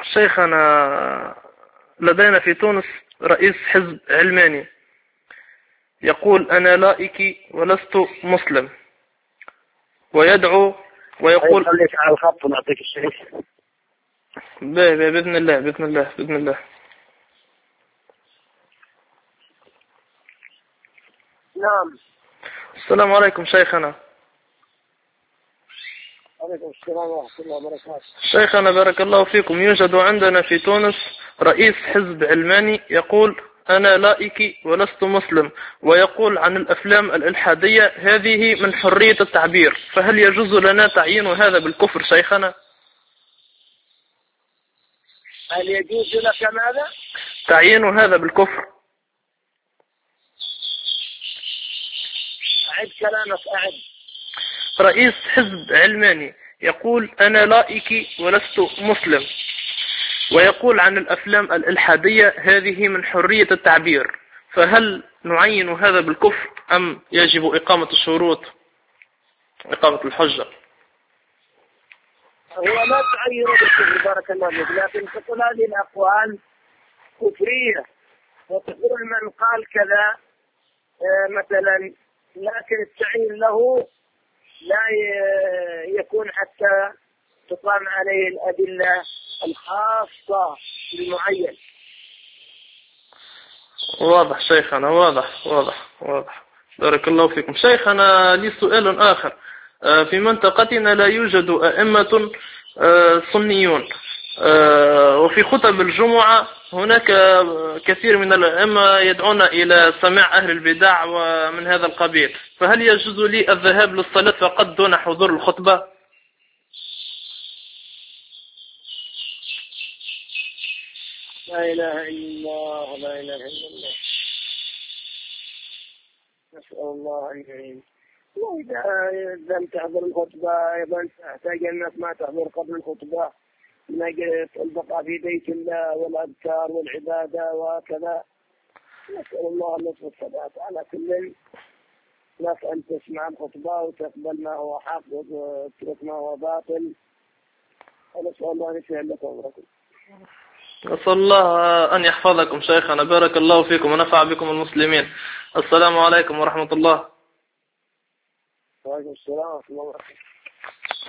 شيخنا، لدينا في تونس رئيس حزب علماني يقول أنا لائكي ولست مسلم، ويدعو ويقول خليك على الخط ونعطيك الشيخ. بإذن الله بإذن الله بإذن الله. نعم. السلام عليكم شيخنا. عليكم السلام ورحمة الله وبركاته. شيخنا بارك الله فيكم، يوجد عندنا في تونس رئيس حزب علماني يقول أنا لائكي ولست مسلم، ويقول عن الأفلام الإلحادية هذه من حرية التعبير، فهل يجوز لنا تعيين هذا بالكفر شيخنا؟ هل يجوز لك ماذا؟ تعيين هذا بالكفر. أعد كلامك أعد. رئيس حزب علماني يقول أنا لائكي ولست مسلم، ويقول عن الأفلام الإلحادية هذه من حرية التعبير، فهل نعين هذا بالكفر أم يجب إقامة الشروط، إقامة الحجة؟ هو لا تعين بالكفر بارك الله فيك، لكن تقول هذه الأقوال كفرية، وتقول من قال كذا مثلا، لكن التعيين له لا يكون حتى تقام عليه الأدلة الخاصة بالمعين. واضح شيخنا، واضح. بارك الله فيكم. شيخنا لي سؤال آخر. في منطقتنا لا يوجد أئمة سنيون، وفي خطب الجمعة هناك كثير من الأئمة يدعون إلى سماع أهل البدع ومن هذا القبيل، فهل يجوز لي الذهاب للصلاة فقط دون حضور الخطبة؟ لا إله إلا الله، لا إله إلا الله، نسأل الله أن يعين. وإذا لم تحضر الخطبة أيضا تحتاج أنك ما تحضر قبل الخطبة من أجل البقاء في بيت الله والأذكار والعبادة وكذا. نسأل الله اللطف والثبات. على كل لك أن تسمع الخطبة وتقبل ما هو حق وتترك ما هو باطل، ونسأل الله أن يسهل لك أمركم. أسأل الله أن يحفظكم شيخنا، بارك الله فيكم ونفع بكم المسلمين. السلام عليكم ورحمة الله. وعليكم السلام ورحمة الله وبركاته.